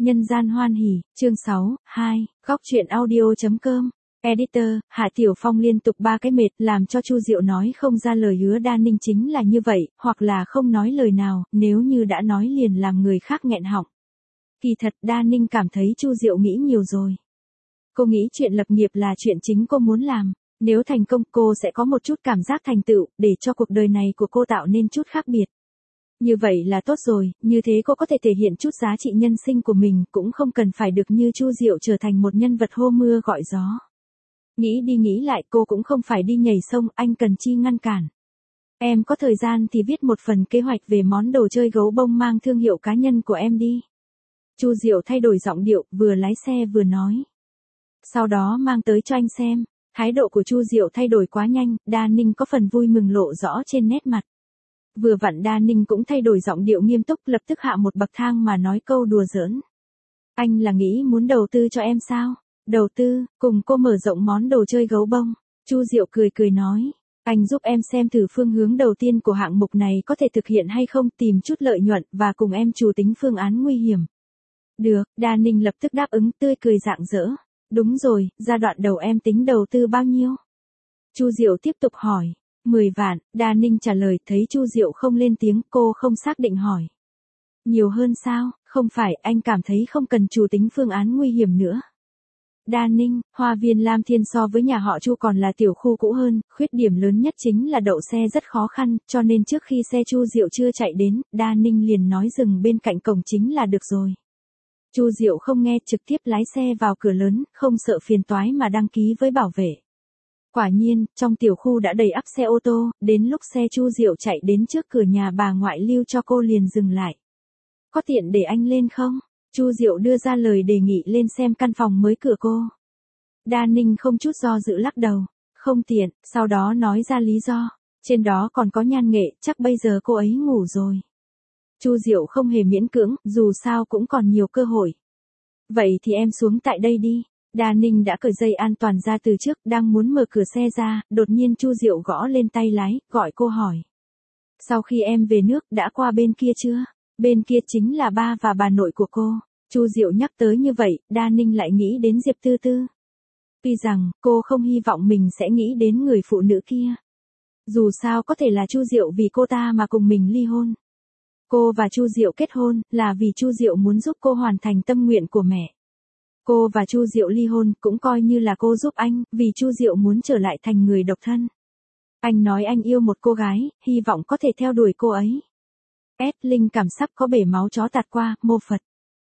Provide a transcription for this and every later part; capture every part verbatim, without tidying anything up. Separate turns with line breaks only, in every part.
Nhân gian hoan hỉ, chương sáu, hai, góc truyện audio.com. Editor, Hạ Tiểu Phong liên tục ba cái mệt làm cho Chu Diệu nói không ra lời. Hứa Đa Ninh chính là như vậy, hoặc là không nói lời nào, nếu như đã nói liền làm người khác nghẹn họng. Kỳ thật Đa Ninh cảm thấy Chu Diệu nghĩ nhiều rồi. Cô nghĩ chuyện lập nghiệp là chuyện chính cô muốn làm. Nếu thành công cô sẽ có một chút cảm giác thành tựu, để cho cuộc đời này của cô tạo nên chút khác biệt. Như vậy là tốt rồi, như thế cô có thể thể hiện chút giá trị nhân sinh của mình, cũng không cần phải được như Chu Diệu trở thành một nhân vật hô mưa gọi gió. Nghĩ đi nghĩ lại cô cũng không phải đi nhảy sông, anh cần chi ngăn cản. Em có thời gian thì viết một phần kế hoạch về món đồ chơi gấu bông mang thương hiệu cá nhân của em đi. Chu Diệu thay đổi giọng điệu, vừa lái xe vừa nói. Sau đó mang tới cho anh xem. Thái độ của Chu Diệu thay đổi quá nhanh, Đa Ninh có phần vui mừng lộ rõ trên nét mặt. Vừa vặn Đa Ninh cũng thay đổi giọng điệu nghiêm túc, lập tức hạ một bậc thang mà nói câu đùa giỡn. Anh là nghĩ muốn đầu tư cho em sao? Đầu tư, cùng cô mở rộng món đồ chơi gấu bông. Chu Diệu cười cười nói. Anh giúp em xem thử phương hướng đầu tiên của hạng mục này có thể thực hiện hay không, tìm chút lợi nhuận và cùng em chủ tính phương án nguy hiểm. Được, Đa Ninh lập tức đáp ứng, tươi cười rạng rỡ. Đúng rồi, giai đoạn đầu em tính đầu tư bao nhiêu? Chu Diệu tiếp tục hỏi. mười vạn, Đa Ninh trả lời. Thấy Chu Diệu không lên tiếng, cô không xác định hỏi. Nhiều hơn sao? Không phải, anh cảm thấy không cần chủ tính phương án nguy hiểm nữa. Đa Ninh, Hoa viên Lam Thiên so với nhà họ Chu còn là tiểu khu cũ hơn, khuyết điểm lớn nhất chính là đậu xe rất khó khăn, cho nên trước khi xe Chu Diệu chưa chạy đến, Đa Ninh liền nói dừng bên cạnh cổng chính là được rồi. Chu Diệu không nghe, trực tiếp lái xe vào cửa lớn, không sợ phiền toái mà đăng ký với bảo vệ. Quả nhiên, trong tiểu khu đã đầy ắp xe ô tô, đến lúc xe Chu Diệu chạy đến trước cửa nhà bà ngoại lưu cho cô liền dừng lại. Có tiện để anh lên không? Chu Diệu đưa ra lời đề nghị lên xem căn phòng mới cửa cô. Đa Ninh không chút do dự lắc đầu. Không tiện, sau đó nói ra lý do. Trên đó còn có Nhan Nghệ, chắc bây giờ cô ấy ngủ rồi. Chu Diệu không hề miễn cưỡng, dù sao cũng còn nhiều cơ hội. Vậy thì em xuống tại đây đi. Đa Ninh đã cởi dây an toàn ra từ trước, đang muốn mở cửa xe ra, đột nhiên Chu Diệu gõ lên tay lái, gọi cô hỏi. Sau khi em về nước, đã qua bên kia chưa? Bên kia chính là ba và bà nội của cô. Chu Diệu nhắc tới như vậy, Đa Ninh lại nghĩ đến Diệp Tư Tư. Tuy rằng, cô không hy vọng mình sẽ nghĩ đến người phụ nữ kia. Dù sao có thể là Chu Diệu vì cô ta mà cùng mình ly hôn. Cô và Chu Diệu kết hôn, là vì Chu Diệu muốn giúp cô hoàn thành tâm nguyện của mẹ. Cô và Chu Diệu ly hôn, cũng coi như là cô giúp anh, vì Chu Diệu muốn trở lại thành người độc thân. Anh nói anh yêu một cô gái, hy vọng có thể theo đuổi cô ấy. S. Linh cảm sắp có bể máu chó tạt qua, mô Phật.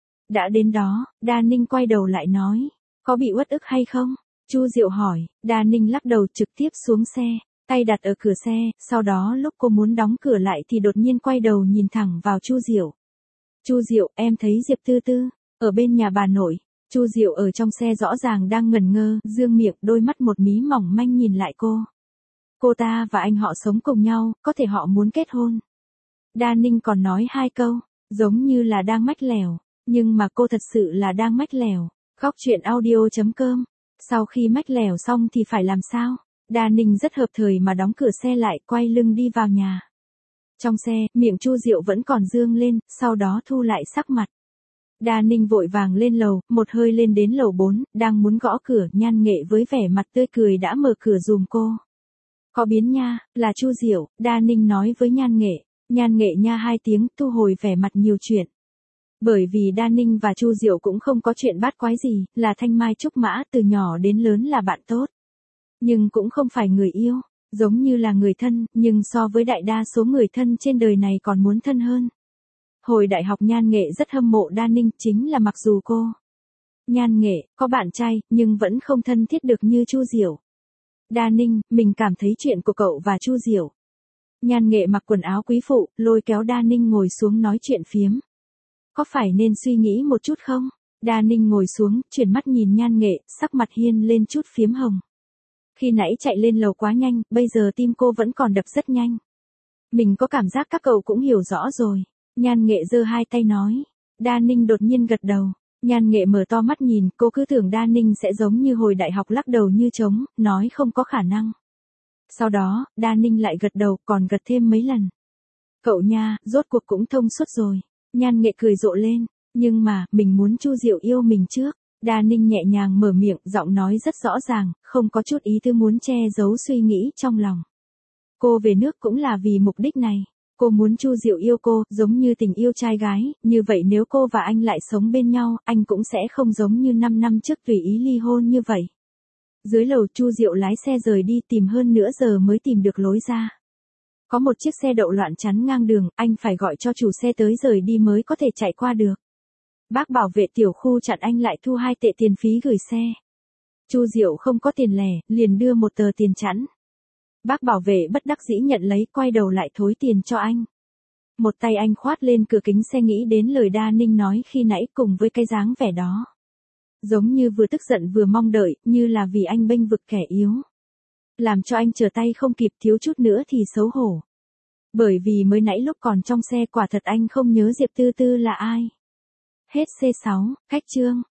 Đã đến đó, Đa Ninh quay đầu lại nói. Có bị uất ức hay không? Chu Diệu hỏi. Đa Ninh lắc đầu, trực tiếp xuống xe, tay đặt ở cửa xe, sau đó lúc cô muốn đóng cửa lại thì đột nhiên quay đầu nhìn thẳng vào Chu Diệu. Chu Diệu, em thấy Diệp Tư Tư ở bên nhà bà nội. Chu Diệu ở trong xe rõ ràng đang ngẩn ngơ, dương miệng, đôi mắt một mí mỏng manh nhìn lại cô. Cô ta và anh họ sống cùng nhau, có thể họ muốn kết hôn. Đa Ninh còn nói hai câu, giống như là đang mách lèo, nhưng mà cô thật sự là đang mách lèo. Góc truyện audio.com. Sau khi mách lèo xong thì phải làm sao? Đa Ninh rất hợp thời mà đóng cửa xe lại, quay lưng đi vào nhà. Trong xe, miệng Chu Diệu vẫn còn dương lên, sau đó thu lại sắc mặt. Đa Ninh vội vàng lên lầu, một hơi lên đến lầu bốn, đang muốn gõ cửa, Nhan Nghệ với vẻ mặt tươi cười đã mở cửa giùm cô. Có biến nha, là Chu Diệu, Đa Ninh nói với Nhan Nghệ. Nhan Nghệ nha hai tiếng, thu hồi vẻ mặt nhiều chuyện. Bởi vì Đa Ninh và Chu Diệu cũng không có chuyện bát quái gì, là thanh mai trúc mã, từ nhỏ đến lớn là bạn tốt. Nhưng cũng không phải người yêu, giống như là người thân, nhưng so với đại đa số người thân trên đời này còn muốn thân hơn. Hồi đại học Nhan Nghệ rất hâm mộ Đa Ninh, chính là mặc dù cô Nhan Nghệ có bạn trai, nhưng vẫn không thân thiết được như Chu Diệu. Đa Ninh, mình cảm thấy chuyện của cậu và Chu Diệu. Nhan Nghệ mặc quần áo quý phụ, lôi kéo Đa Ninh ngồi xuống nói chuyện phiếm. Có phải nên suy nghĩ một chút không? Đa Ninh ngồi xuống, chuyển mắt nhìn Nhan Nghệ, sắc mặt hiên lên chút phiếm hồng. Khi nãy chạy lên lầu quá nhanh, bây giờ tim cô vẫn còn đập rất nhanh. Mình có cảm giác các cậu cũng hiểu rõ rồi. Nhan Nghệ giơ hai tay nói. Đa Ninh đột nhiên gật đầu. Nhan Nghệ mở to mắt nhìn, cô cứ tưởng Đa Ninh sẽ giống như hồi đại học lắc đầu như trống, nói không có khả năng. Sau đó, Đa Ninh lại gật đầu, còn gật thêm mấy lần. Cậu nha, rốt cuộc cũng thông suốt rồi. Nhan Nghệ cười rộ lên. Nhưng mà, mình muốn Chu Diệu yêu mình trước. Đa Ninh nhẹ nhàng mở miệng, giọng nói rất rõ ràng, không có chút ý tư muốn che giấu suy nghĩ trong lòng. Cô về nước cũng là vì mục đích này. Cô muốn Chu Diệu yêu cô, giống như tình yêu trai gái, như vậy nếu cô và anh lại sống bên nhau, anh cũng sẽ không giống như năm năm trước tùy ý ly hôn như vậy. Dưới lầu Chu Diệu lái xe rời đi, tìm hơn nửa giờ mới tìm được lối ra. Có một chiếc xe đậu loạn chắn ngang đường, anh phải gọi cho chủ xe tới rời đi mới có thể chạy qua được. Bác bảo vệ tiểu khu chặn anh lại thu hai tệ tiền phí gửi xe. Chu Diệu không có tiền lẻ, liền đưa một tờ tiền chẵn. Bác bảo vệ bất đắc dĩ nhận lấy, quay đầu lại thối tiền cho anh. Một tay anh khoát lên cửa kính xe, nghĩ đến lời Đa Ninh nói khi nãy cùng với cái dáng vẻ đó. Giống như vừa tức giận vừa mong đợi, như là vì anh bênh vực kẻ yếu. Làm cho anh trở tay không kịp, thiếu chút nữa thì xấu hổ. Bởi vì mới nãy lúc còn trong xe quả thật anh không nhớ Diệp Tư Tư là ai. Hết xê sáu, cách chương.